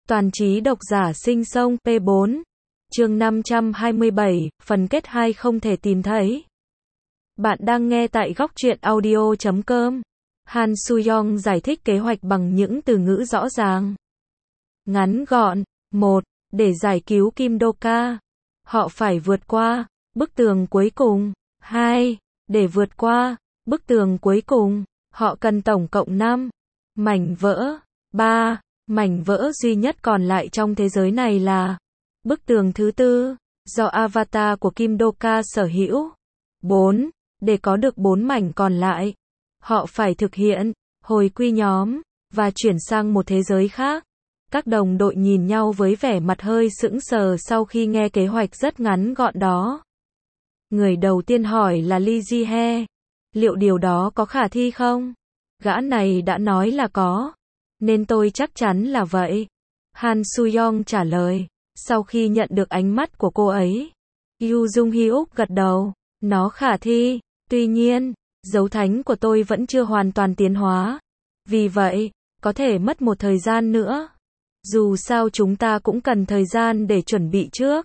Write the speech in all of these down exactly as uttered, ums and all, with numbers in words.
Toàn trí độc giả sinh sông P bốn. Chương năm trăm hai mươi bảy, phần kết hai không thể tìm thấy. Bạn đang nghe tại góc truyện audio chấm com. Han Soo-young giải thích kế hoạch bằng những từ ngữ rõ ràng, ngắn gọn. Một. Để giải cứu Kim Do-ka, họ phải vượt qua bức tường cuối cùng. Hai. Để vượt qua bức tường cuối cùng, họ cần tổng cộng năm mảnh vỡ. Ba. Mảnh vỡ duy nhất còn lại trong thế giới này là bức tường thứ tư, do avatar của Kim Do-ka sở hữu. Bốn. Để có được bốn mảnh còn lại, họ phải thực hiện hồi quy nhóm và chuyển sang một thế giới khác. Các đồng đội nhìn nhau với vẻ mặt hơi sững sờ sau khi nghe kế hoạch rất ngắn gọn đó. Người đầu tiên hỏi là Lee Ji-hye. Liệu điều đó có khả thi không? Gã này đã nói là có, nên tôi chắc chắn là vậy. Han Soo-young trả lời. Sau khi nhận được ánh mắt của cô ấy, Yoo Jung-hyuk gật đầu. Nó khả thi. Tuy nhiên, dấu thánh của tôi vẫn chưa hoàn toàn tiến hóa. Vì vậy, có thể mất một thời gian nữa. Dù sao chúng ta cũng cần thời gian để chuẩn bị trước.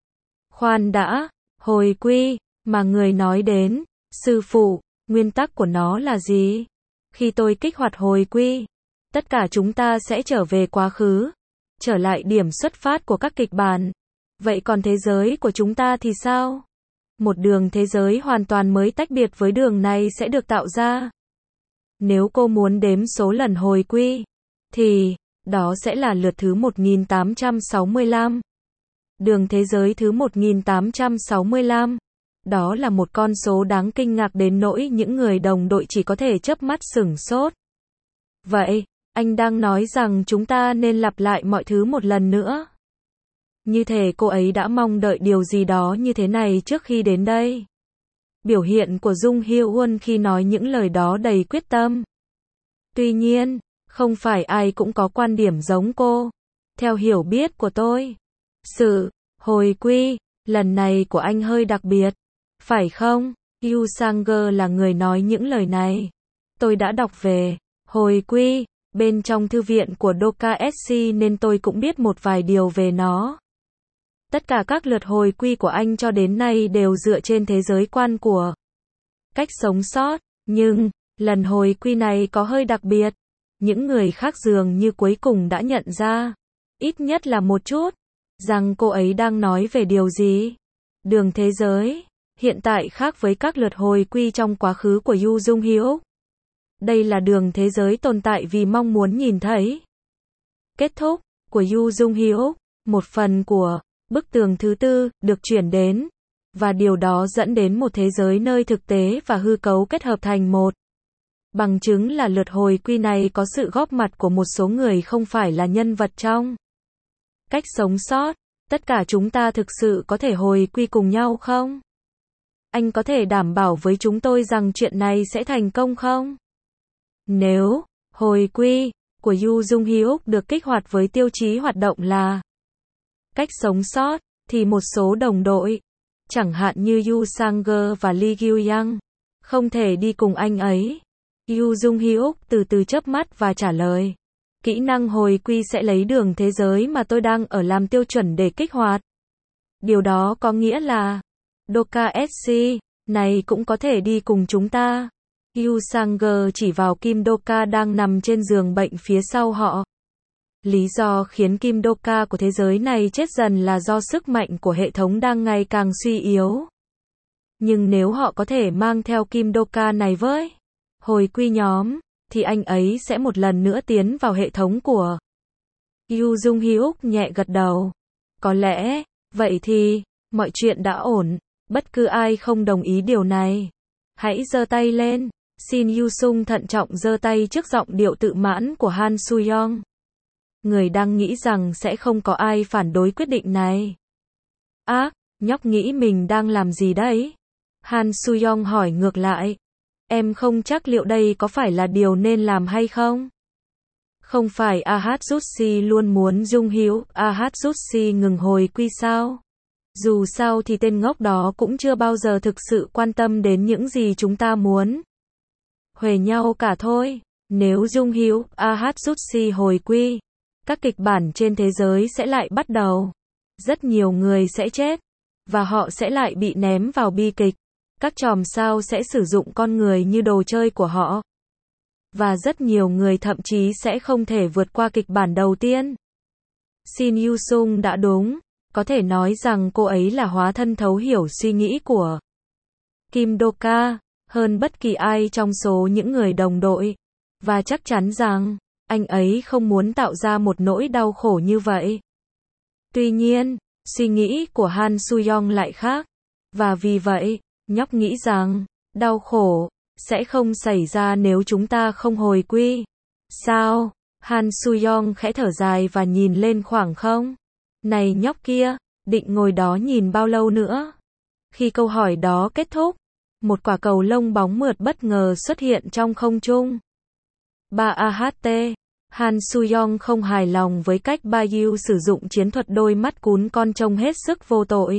Khoan đã, hồi quy mà người nói đến, sư phụ, nguyên tắc của nó là gì? Khi tôi kích hoạt hồi quy, tất cả chúng ta sẽ trở về quá khứ, trở lại điểm xuất phát của các kịch bản. Vậy còn thế giới của chúng ta thì sao? Một đường thế giới hoàn toàn mới tách biệt với đường này sẽ được tạo ra. Nếu cô muốn đếm số lần hồi quy, thì đó sẽ là lượt thứ một nghìn tám trăm sáu mươi lăm. Đường thế giới thứ một nghìn tám trăm sáu mươi lăm. Đó là một con số đáng kinh ngạc đến nỗi những người đồng đội chỉ có thể chớp mắt sửng sốt. Vậy, anh đang nói rằng chúng ta nên lặp lại mọi thứ một lần nữa. Như thể cô ấy đã mong đợi điều gì đó như thế này trước khi đến đây. Biểu hiện của Jung Hyun khi nói những lời đó đầy quyết tâm. Tuy nhiên, không phải ai cũng có quan điểm giống cô. Theo hiểu biết của tôi, sự hồi quy lần này của anh hơi đặc biệt, phải không? Yoo Sang-geum là người nói những lời này. Tôi đã đọc về hồi quy bên trong thư viện của Doka ét xê nên tôi cũng biết một vài điều về nó. Tất cả các lượt hồi quy của anh cho đến nay đều dựa trên thế giới quan của cách sống sót, nhưng lần hồi quy này có hơi đặc biệt. Những người khác dường như cuối cùng đã nhận ra, ít nhất là một chút, rằng cô ấy đang nói về điều gì. Đường thế giới hiện tại khác với các lượt hồi quy trong quá khứ của Yoo Jung-hyuk. Đây là đường thế giới tồn tại vì mong muốn nhìn thấy kết thúc của Yoo Jung-hyuk. Một phần của bức tường thứ tư được chuyển đến, và điều đó dẫn đến một thế giới nơi thực tế và hư cấu kết hợp thành một. Bằng chứng là lượt hồi quy này có sự góp mặt của một số người không phải là nhân vật trong cách sống sót. Tất cả chúng ta thực sự có thể hồi quy cùng nhau không? Anh có thể đảm bảo với chúng tôi rằng chuyện này sẽ thành công không? Nếu hồi quy của Yoo Jung-hyuk được kích hoạt với tiêu chí hoạt động là cách sống sót, thì một số đồng đội, chẳng hạn như Yoo Sang-geum và Lee Gyu-young, không thể đi cùng anh ấy. Yoo Jung-hyuk từ từ chớp mắt và trả lời. Kỹ năng hồi quy sẽ lấy đường thế giới mà tôi đang ở làm tiêu chuẩn để kích hoạt. Điều đó có nghĩa là Doka ét xê này cũng có thể đi cùng chúng ta. Yoo Sang-geum chỉ vào Kim Do-ka đang nằm trên giường bệnh phía sau họ. Lý do khiến Kim Do-ka của thế giới này chết dần là do sức mạnh của hệ thống đang ngày càng suy yếu. Nhưng nếu họ có thể mang theo Kim Do-ka này với hồi quy nhóm, thì anh ấy sẽ một lần nữa tiến vào hệ thống của Yoo Jung-hyuk nhẹ gật đầu. Có lẽ, vậy thì, mọi chuyện đã ổn. Bất cứ ai không đồng ý điều này, hãy giơ tay lên. Shin Yu-sung thận trọng giơ tay trước giọng điệu tự mãn của Han Soo-young. Người đang nghĩ rằng sẽ không có ai phản đối quyết định này. Ác, nhóc nghĩ mình đang làm gì đấy? Han Soo-young hỏi ngược lại. Em không chắc liệu đây có phải là điều nên làm hay không? Không phải Ahatsushi luôn muốn Jung-hyuk Ahatsushi ngừng hồi quy sao? Dù sao thì tên ngốc đó cũng chưa bao giờ thực sự quan tâm đến những gì chúng ta muốn. Huề nhau cả thôi. Nếu Jung-hyuk Ahatsushi hồi quy, các kịch bản trên thế giới sẽ lại bắt đầu. Rất nhiều người sẽ chết, và họ sẽ lại bị ném vào bi kịch. Các chòm sao sẽ sử dụng con người như đồ chơi của họ. Và rất nhiều người thậm chí sẽ không thể vượt qua kịch bản đầu tiên. Shin Yu-sung đã đúng, có thể nói rằng cô ấy là hóa thân thấu hiểu suy nghĩ của Kim Do-ka, hơn bất kỳ ai trong số những người đồng đội. Và chắc chắn rằng, anh ấy không muốn tạo ra một nỗi đau khổ như vậy. Tuy nhiên, suy nghĩ của Han Soo-young lại khác. Và vì vậy, nhóc nghĩ rằng, đau khổ sẽ không xảy ra nếu chúng ta không hồi quy. Sao? Han Soo-young khẽ thở dài và nhìn lên khoảng không. Này nhóc kia, định ngồi đó nhìn bao lâu nữa? Khi câu hỏi đó kết thúc, một quả cầu lông bóng mượt bất ngờ xuất hiện trong không trung. ba A H T. Han Soo-young không hài lòng với cách Ba Yu sử dụng chiến thuật đôi mắt cún con trông hết sức vô tội.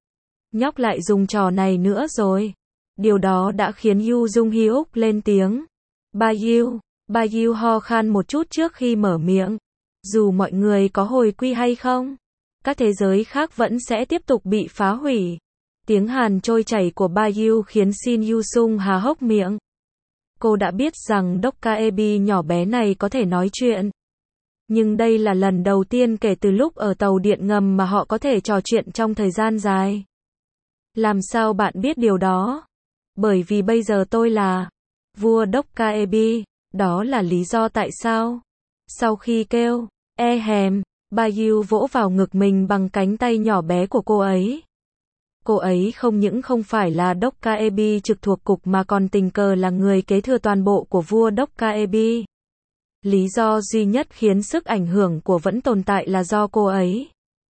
Nhóc lại dùng trò này nữa rồi. Điều đó đã khiến Yu Jung Hyuk lên tiếng. Ba Yu, Ba Yu ho khan một chút trước khi mở miệng. Dù mọi người có hồi quy hay không, các thế giới khác vẫn sẽ tiếp tục bị phá hủy. Tiếng Hàn trôi chảy của Ba Yu khiến Shin Yu-sung há hốc miệng. Cô đã biết rằng Dokkaebi nhỏ bé này có thể nói chuyện. Nhưng đây là lần đầu tiên kể từ lúc ở tàu điện ngầm mà họ có thể trò chuyện trong thời gian dài. Làm sao bạn biết điều đó? Bởi vì bây giờ tôi là vua Dokkaebi, đó là lý do tại sao. Sau khi kêu, e hèm, Ba Yu vỗ vào ngực mình bằng cánh tay nhỏ bé của cô ấy. Cô ấy không những không phải là Dokkaebi trực thuộc cục mà còn tình cờ là người kế thừa toàn bộ của vua Dokkaebi. Lý do duy nhất khiến sức ảnh hưởng của vẫn tồn tại là do cô ấy.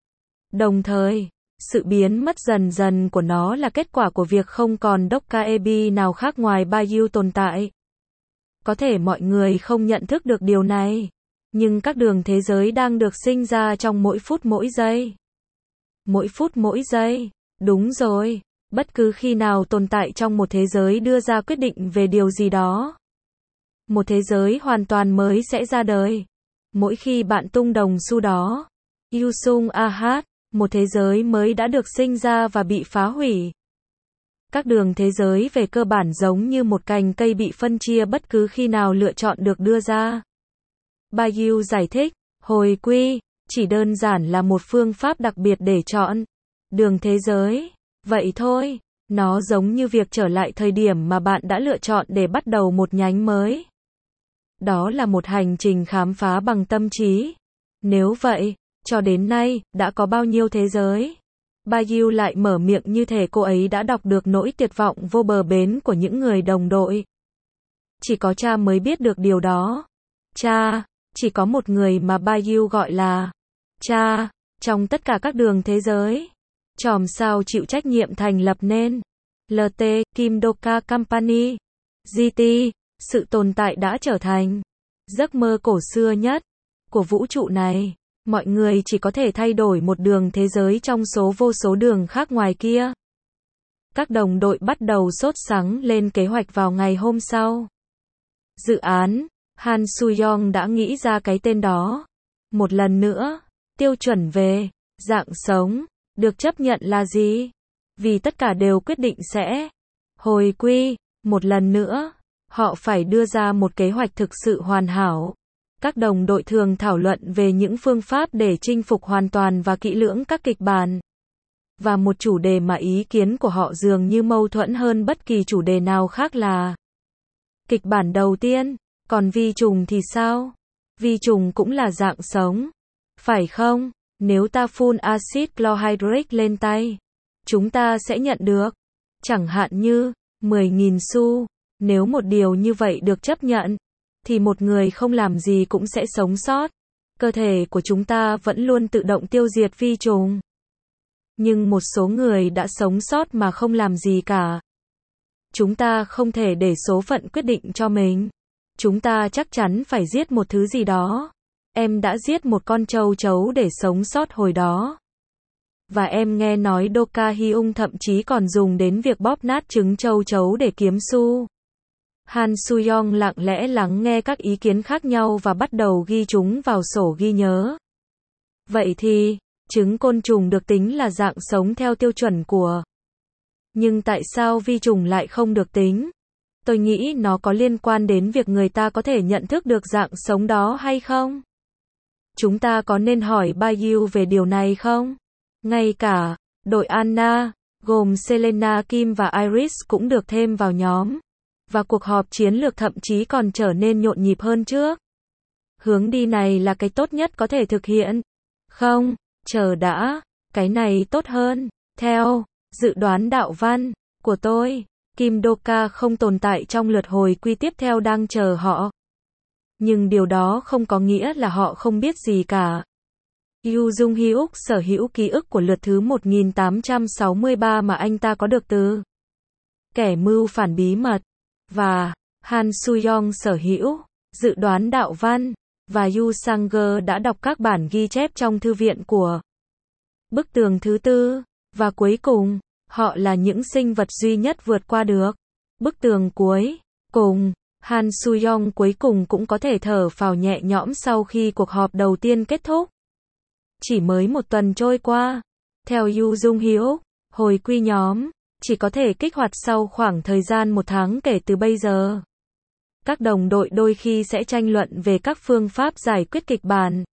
Đồng thời, sự biến mất dần dần của nó là kết quả của việc không còn Dokkaebi nào khác ngoài Ba Yu tồn tại. Có thể mọi người không nhận thức được điều này, nhưng các đường thế giới đang được sinh ra trong mỗi phút mỗi giây. Mỗi phút mỗi giây. Đúng rồi, bất cứ khi nào tồn tại trong một thế giới đưa ra quyết định về điều gì đó, một thế giới hoàn toàn mới sẽ ra đời. Mỗi khi bạn tung đồng xu đó, Yu-sung a hát, một thế giới mới đã được sinh ra và bị phá hủy. Các đường thế giới về cơ bản giống như một cành cây bị phân chia bất cứ khi nào lựa chọn được đưa ra. Ba Yu giải thích, hồi quy, chỉ đơn giản là một phương pháp đặc biệt để chọn đường thế giới. Vậy thôi, nó giống như việc trở lại thời điểm mà bạn đã lựa chọn để bắt đầu một nhánh mới. Đó là một hành trình khám phá bằng tâm trí. Nếu vậy, cho đến nay, đã có bao nhiêu thế giới? Ba Yu lại mở miệng như thể cô ấy đã đọc được nỗi tuyệt vọng vô bờ bến của những người đồng đội. Chỉ có cha mới biết được điều đó. Cha, chỉ có một người mà Ba Yu gọi là cha, trong tất cả các đường thế giới. Chòm sao chịu trách nhiệm thành lập nên lờ tê, Kim Do-ka Company. giê tê, sự tồn tại đã trở thành giấc mơ cổ xưa nhất của vũ trụ này. Mọi người chỉ có thể thay đổi một đường thế giới trong số vô số đường khác ngoài kia. Các đồng đội bắt đầu sốt sắng lên kế hoạch vào ngày hôm sau. Dự án, Han Soo-young đã nghĩ ra cái tên đó. Một lần nữa, tiêu chuẩn về dạng sống được chấp nhận là gì? Vì tất cả đều quyết định sẽ hồi quy. Một lần nữa, họ phải đưa ra một kế hoạch thực sự hoàn hảo. Các đồng đội thường thảo luận về những phương pháp để chinh phục hoàn toàn và kỹ lưỡng các kịch bản. Và một chủ đề mà ý kiến của họ dường như mâu thuẫn hơn bất kỳ chủ đề nào khác là kịch bản đầu tiên. Còn vi trùng thì sao? Vi trùng cũng là dạng sống, phải không? Nếu ta phun axit chlorhydric lên tay, chúng ta sẽ nhận được, chẳng hạn như, mười nghìn xu. Nếu một điều như vậy được chấp nhận, thì một người không làm gì cũng sẽ sống sót. Cơ thể của chúng ta vẫn luôn tự động tiêu diệt vi trùng. Nhưng một số người đã sống sót mà không làm gì cả. Chúng ta không thể để số phận quyết định cho mình. Chúng ta chắc chắn phải giết một thứ gì đó. Em đã giết một con trâu chấu để sống sót hồi đó. Và em nghe nói Do-ka Hyung thậm chí còn dùng đến việc bóp nát trứng trâu chấu để kiếm xu. Han Soo-young lặng lẽ lắng nghe các ý kiến khác nhau và bắt đầu ghi chúng vào sổ ghi nhớ. Vậy thì, trứng côn trùng được tính là dạng sống theo tiêu chuẩn của. Nhưng tại sao vi trùng lại không được tính? Tôi nghĩ nó có liên quan đến việc người ta có thể nhận thức được dạng sống đó hay không? Chúng ta có nên hỏi Bayu về điều này không? Ngay cả, đội Anna, gồm Selena Kim và Iris cũng được thêm vào nhóm. Và cuộc họp chiến lược thậm chí còn trở nên nhộn nhịp hơn trước. Hướng đi này là cái tốt nhất có thể thực hiện. Không, chờ đã, cái này tốt hơn. Theo dự đoán đạo văn của tôi, Kim Do-ka không tồn tại trong lượt hồi quy tiếp theo đang chờ họ. Nhưng điều đó không có nghĩa là họ không biết gì cả. Yoo Jung-hyuk sở hữu ký ức của lượt thứ một nghìn tám trăm sáu mươi ba mà anh ta có được từ kẻ mưu phản bí mật. Và Han Soo-young sở hữu dự đoán đạo văn, và Yoo Sang-geul đã đọc các bản ghi chép trong thư viện của bức tường thứ tư. Và cuối cùng, họ là những sinh vật duy nhất vượt qua được bức tường cuối cùng. Han Soo-young cuối cùng cũng có thể thở phào nhẹ nhõm sau khi cuộc họp đầu tiên kết thúc. Chỉ mới một tuần trôi qua, theo Yoo Jung-hyuk, hồi quy nhóm chỉ có thể kích hoạt sau khoảng thời gian một tháng kể từ bây giờ. Các đồng đội đôi khi sẽ tranh luận về các phương pháp giải quyết kịch bản.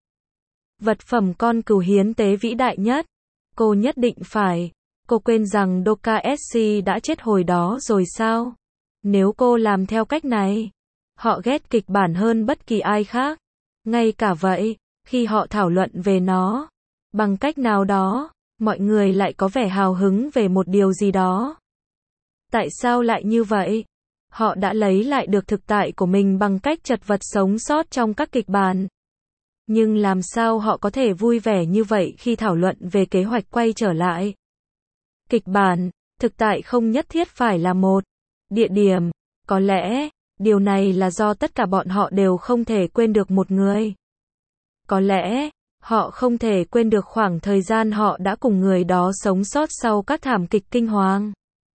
Vật phẩm con cừu hiến tế vĩ đại nhất. Cô nhất định phải. Cô quên rằng Do-ka ét đã chết hồi đó rồi sao? Nếu cô làm theo cách này, họ ghét kịch bản hơn bất kỳ ai khác. Ngay cả vậy, khi họ thảo luận về nó, bằng cách nào đó, mọi người lại có vẻ hào hứng về một điều gì đó. Tại sao lại như vậy? Họ đã lấy lại được thực tại của mình bằng cách chật vật sống sót trong các kịch bản. Nhưng làm sao họ có thể vui vẻ như vậy khi thảo luận về kế hoạch quay trở lại? Kịch bản, thực tại không nhất thiết phải là một địa điểm. Có lẽ, điều này là do tất cả bọn họ đều không thể quên được một người. Có lẽ, họ không thể quên được khoảng thời gian họ đã cùng người đó sống sót sau các thảm kịch kinh hoàng.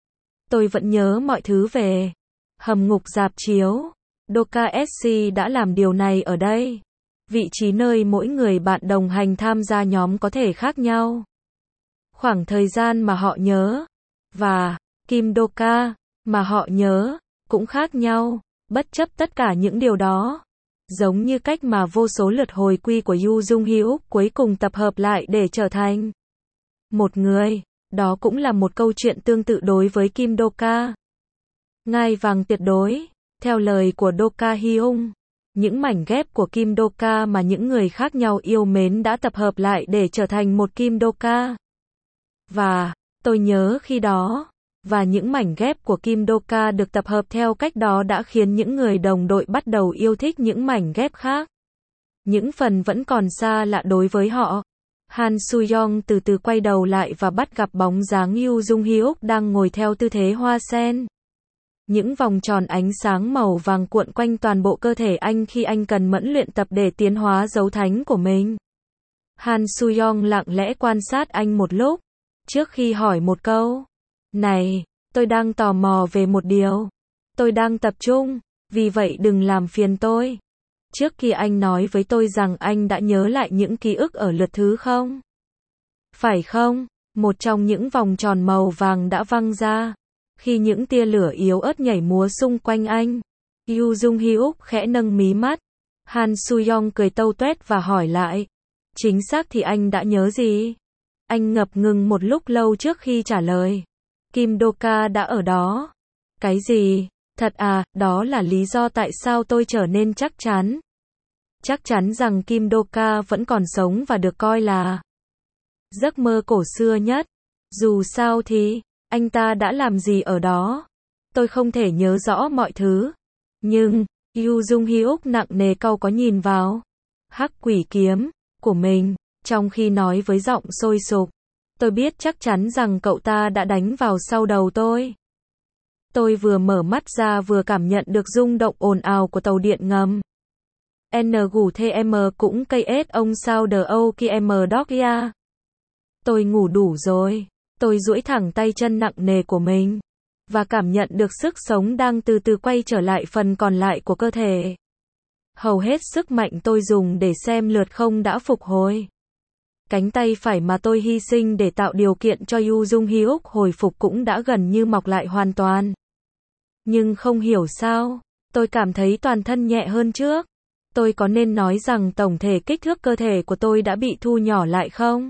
Tôi vẫn nhớ mọi thứ về hầm ngục rạp chiếu. Do-ka ét đã làm điều này ở đây. Vị trí nơi mỗi người bạn đồng hành tham gia nhóm có thể khác nhau. Khoảng thời gian mà họ nhớ, và Kim Do-ka mà họ nhớ, cũng khác nhau, bất chấp tất cả những điều đó. Giống như cách mà vô số lượt hồi quy của Yoo Jung-hyuk cuối cùng tập hợp lại để trở thành một người, đó cũng là một câu chuyện tương tự đối với Kim Do-ka. Ngai vàng tuyệt đối, theo lời của Do-ka Hyung, những mảnh ghép của Kim Do-ka mà những người khác nhau yêu mến đã tập hợp lại để trở thành một Kim Do-ka. Và, tôi nhớ khi đó, và những mảnh ghép của Kim Do-ka được tập hợp theo cách đó đã khiến những người đồng đội bắt đầu yêu thích những mảnh ghép khác. Những phần vẫn còn xa lạ đối với họ. Han Soo-young từ từ quay đầu lại và bắt gặp bóng dáng Yoo Jung-hyuk đang ngồi theo tư thế hoa sen. Những vòng tròn ánh sáng màu vàng cuộn quanh toàn bộ cơ thể anh khi anh cần mẫn luyện tập để tiến hóa dấu thánh của mình. Han Soo-young lặng lẽ quan sát anh một lúc, trước khi hỏi một câu. Này, tôi đang tò mò về một điều. Tôi đang tập trung, vì vậy đừng làm phiền tôi. Trước khi anh nói với tôi rằng anh đã nhớ lại những ký ức ở lượt thứ không? Phải không? Một trong những vòng tròn màu vàng đã văng ra. Khi những tia lửa yếu ớt nhảy múa xung quanh anh, Yoo Jung-hyuk khẽ nâng mí mắt. Han Soo-young cười tâu tuét và hỏi lại. Chính xác thì anh đã nhớ gì? Anh ngập ngừng một lúc lâu trước khi trả lời. Kim Do-ka đã ở đó. Cái gì? Thật à, đó là lý do tại sao tôi trở nên chắc chắn. Chắc chắn rằng Kim Do-ka vẫn còn sống và được coi là giấc mơ cổ xưa nhất. Dù sao thì, anh ta đã làm gì ở đó? Tôi không thể nhớ rõ mọi thứ. Nhưng, Yoo Jung-hyuk nặng nề cau có nhìn vào hắc quỷ kiếm của mình, trong khi nói với giọng sôi sục. Tôi biết chắc chắn rằng cậu ta đã đánh vào sau đầu tôi. Tôi vừa mở mắt ra vừa cảm nhận được rung động ồn ào của tàu điện ngầm. N gù thê m cũng cây ết ông sao đờ âu ki m đóc ya. Tôi ngủ đủ rồi. Tôi duỗi thẳng tay chân nặng nề của mình. và cảm nhận được sức sống đang từ từ quay trở lại phần còn lại của cơ thể. Hầu hết sức mạnh tôi dùng để xem lượt không đã phục hồi. Cánh tay phải mà tôi hy sinh để tạo điều kiện cho Yu Jung Hyuk hồi phục cũng đã gần như mọc lại hoàn toàn. Nhưng không hiểu sao, tôi cảm thấy toàn thân nhẹ hơn trước. Tôi có nên nói rằng tổng thể kích thước cơ thể của tôi đã bị thu nhỏ lại không?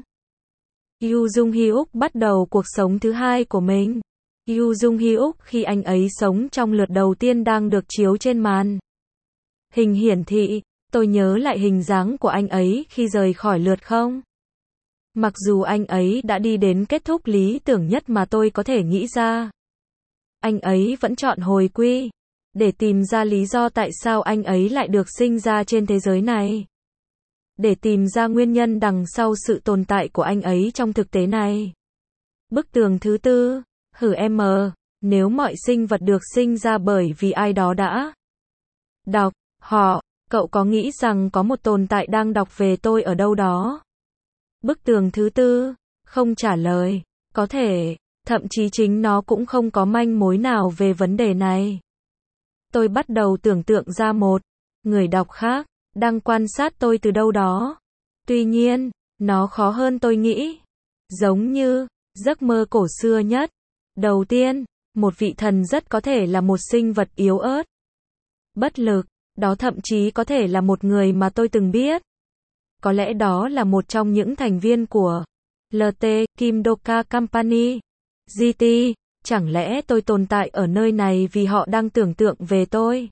Yu Jung Hyuk bắt đầu cuộc sống thứ hai của mình. Yu Jung Hyuk khi anh ấy sống trong lượt đầu tiên đang được chiếu trên màn hình hiển thị. Tôi nhớ lại hình dáng của anh ấy khi rời khỏi lượt không. Mặc dù anh ấy đã đi đến kết thúc lý tưởng nhất mà tôi có thể nghĩ ra, anh ấy vẫn chọn hồi quy, để tìm ra lý do tại sao anh ấy lại được sinh ra trên thế giới này. Để tìm ra nguyên nhân đằng sau sự tồn tại của anh ấy trong thực tế này. Bức tường thứ tư, hử em, nếu mọi sinh vật được sinh ra bởi vì ai đó đã đọc họ, cậu có nghĩ rằng có một tồn tại đang đọc về tôi ở đâu đó? Bức tường thứ tư, không trả lời, có thể, thậm chí chính nó cũng không có manh mối nào về vấn đề này. Tôi bắt đầu tưởng tượng ra một người đọc khác, đang quan sát tôi từ đâu đó. Tuy nhiên, nó khó hơn tôi nghĩ. Giống như, giấc mơ cổ xưa nhất. Đầu tiên, một vị thần rất có thể là một sinh vật yếu ớt, bất lực, đó thậm chí có thể là một người mà tôi từng biết. Có lẽ đó là một trong những thành viên của lờ tê, Kim Doka Company, giê tê, chẳng lẽ tôi tồn tại ở nơi này vì họ đang tưởng tượng về tôi?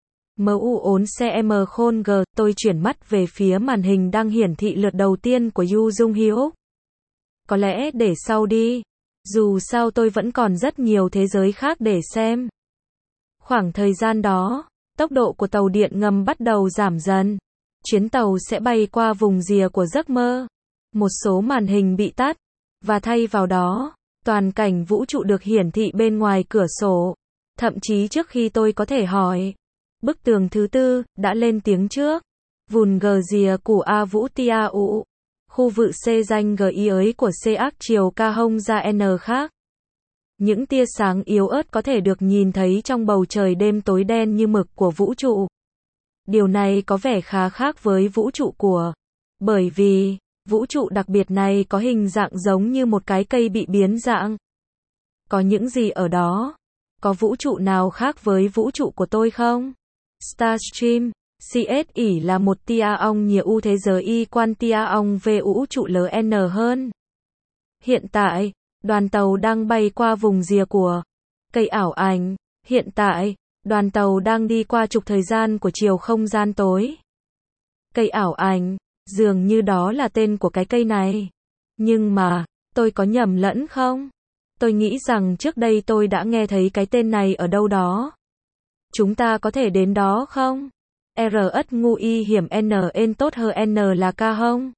Mu ốn cm khôn g, tôi chuyển mắt về phía màn hình đang hiển thị lượt đầu tiên của Yu Jung Hyuk. Có lẽ để sau đi, dù sao tôi vẫn còn rất nhiều thế giới khác để xem. Khoảng thời gian đó, tốc độ của tàu điện ngầm bắt đầu giảm dần. Chuyến tàu sẽ bay qua vùng rìa của giấc mơ. Một số màn hình bị tắt, và thay vào đó, toàn cảnh vũ trụ được hiển thị bên ngoài cửa sổ. Thậm chí trước khi tôi có thể hỏi, bức tường thứ tư đã lên tiếng trước. Vùn gờ rìa của A Vũ Tia U. Khu vực C danh G y ấy của C ác chiều K hông ra N khác. Những tia sáng yếu ớt có thể được nhìn thấy trong bầu trời đêm tối đen như mực của vũ trụ. Điều này có vẻ khá khác với vũ trụ của. Bởi vì, vũ trụ đặc biệt này có hình dạng giống như một cái cây bị biến dạng. Có những gì ở đó? Có vũ trụ nào khác với vũ trụ của tôi không? Starstream, xê ét ỉ là một tia ong nhiều u thế giới y quan tia ong về vũ trụ lờ en hơn. Hiện tại, đoàn tàu đang bay qua vùng rìa của cây ảo ảnh. Hiện tại, đoàn tàu đang đi qua trục thời gian của chiều không gian tối. Cây ảo ảnh, dường như đó là tên của cái cây này. Nhưng mà, tôi có nhầm lẫn không? Tôi nghĩ rằng trước đây tôi đã nghe thấy cái tên này ở đâu đó. Chúng ta có thể đến đó không? R ất ngu y hiểm N en tốt hơn N là ca không?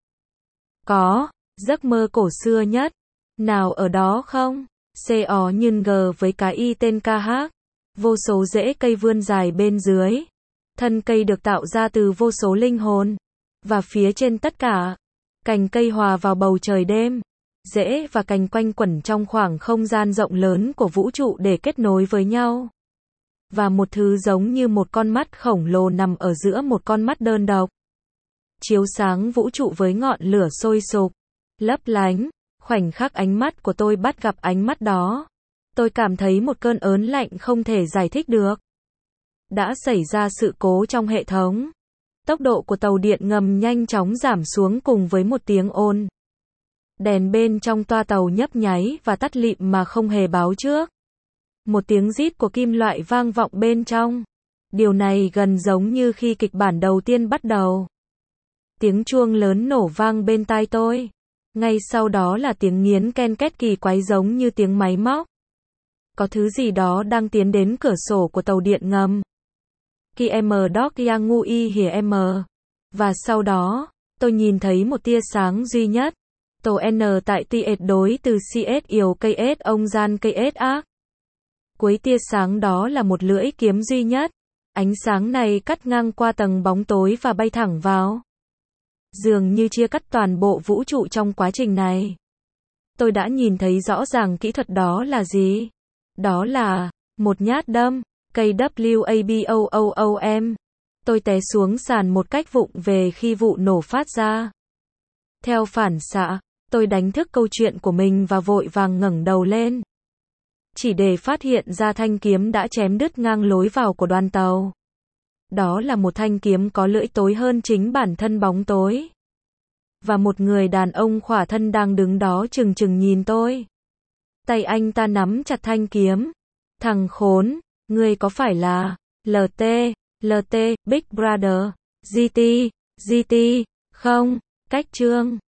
Có, giấc mơ cổ xưa nhất. Nào ở đó không? C ó nhân G với cái y tên ca hát. Vô số rễ cây vươn dài bên dưới. Thân cây được tạo ra từ vô số linh hồn. Và phía trên tất cả, cành cây hòa vào bầu trời đêm. Rễ và cành quanh quẩn trong khoảng không gian rộng lớn của vũ trụ để kết nối với nhau. Và một thứ giống như một con mắt khổng lồ nằm ở giữa một con mắt đơn độc. Chiếu sáng vũ trụ với ngọn lửa sôi sục, lấp lánh. Khoảnh khắc ánh mắt của tôi bắt gặp ánh mắt đó, tôi cảm thấy một cơn ớn lạnh không thể giải thích được. Đã xảy ra sự cố trong hệ thống. Tốc độ của tàu điện ngầm nhanh chóng giảm xuống cùng với một tiếng ồn. Đèn bên trong toa tàu nhấp nháy và tắt lịm mà không hề báo trước. Một tiếng rít của kim loại vang vọng bên trong. Điều này gần giống như khi kịch bản đầu tiên bắt đầu. Tiếng chuông lớn nổ vang bên tai tôi. Ngay sau đó là tiếng nghiến ken két kỳ quái giống như tiếng máy móc. Có thứ gì đó đang tiến đến cửa sổ của tàu điện ngầm. Khi em Doc Yang Ngu Y Hỉa em. Và sau đó, tôi nhìn thấy một tia sáng duy nhất. Tổ N tại tiệt đối từ C S Iều K S ông gian K S ác. Cuối tia sáng đó là một lưỡi kiếm duy nhất. Ánh sáng này cắt ngang qua tầng bóng tối và bay thẳng vào. Dường như chia cắt toàn bộ vũ trụ trong quá trình này. Tôi đã nhìn thấy rõ ràng kỹ thuật đó là gì. Đó là một nhát đâm, K W A B O O O M. Tôi té xuống sàn một cách vụng về khi vụ nổ phát ra. Theo phản xạ, tôi đánh thức câu chuyện của mình và vội vàng ngẩng đầu lên. Chỉ để phát hiện ra thanh kiếm đã chém đứt ngang lối vào của đoàn tàu. Đó là một thanh kiếm có lưỡi tối hơn chính bản thân bóng tối. Và một người đàn ông khỏa thân đang đứng đó chừng chừng nhìn tôi. Tay anh ta nắm chặt thanh kiếm. Thằng khốn, ngươi có phải là lờ tê, lờ tê, Big Brother, giê tê, giê tê, không? Cách chương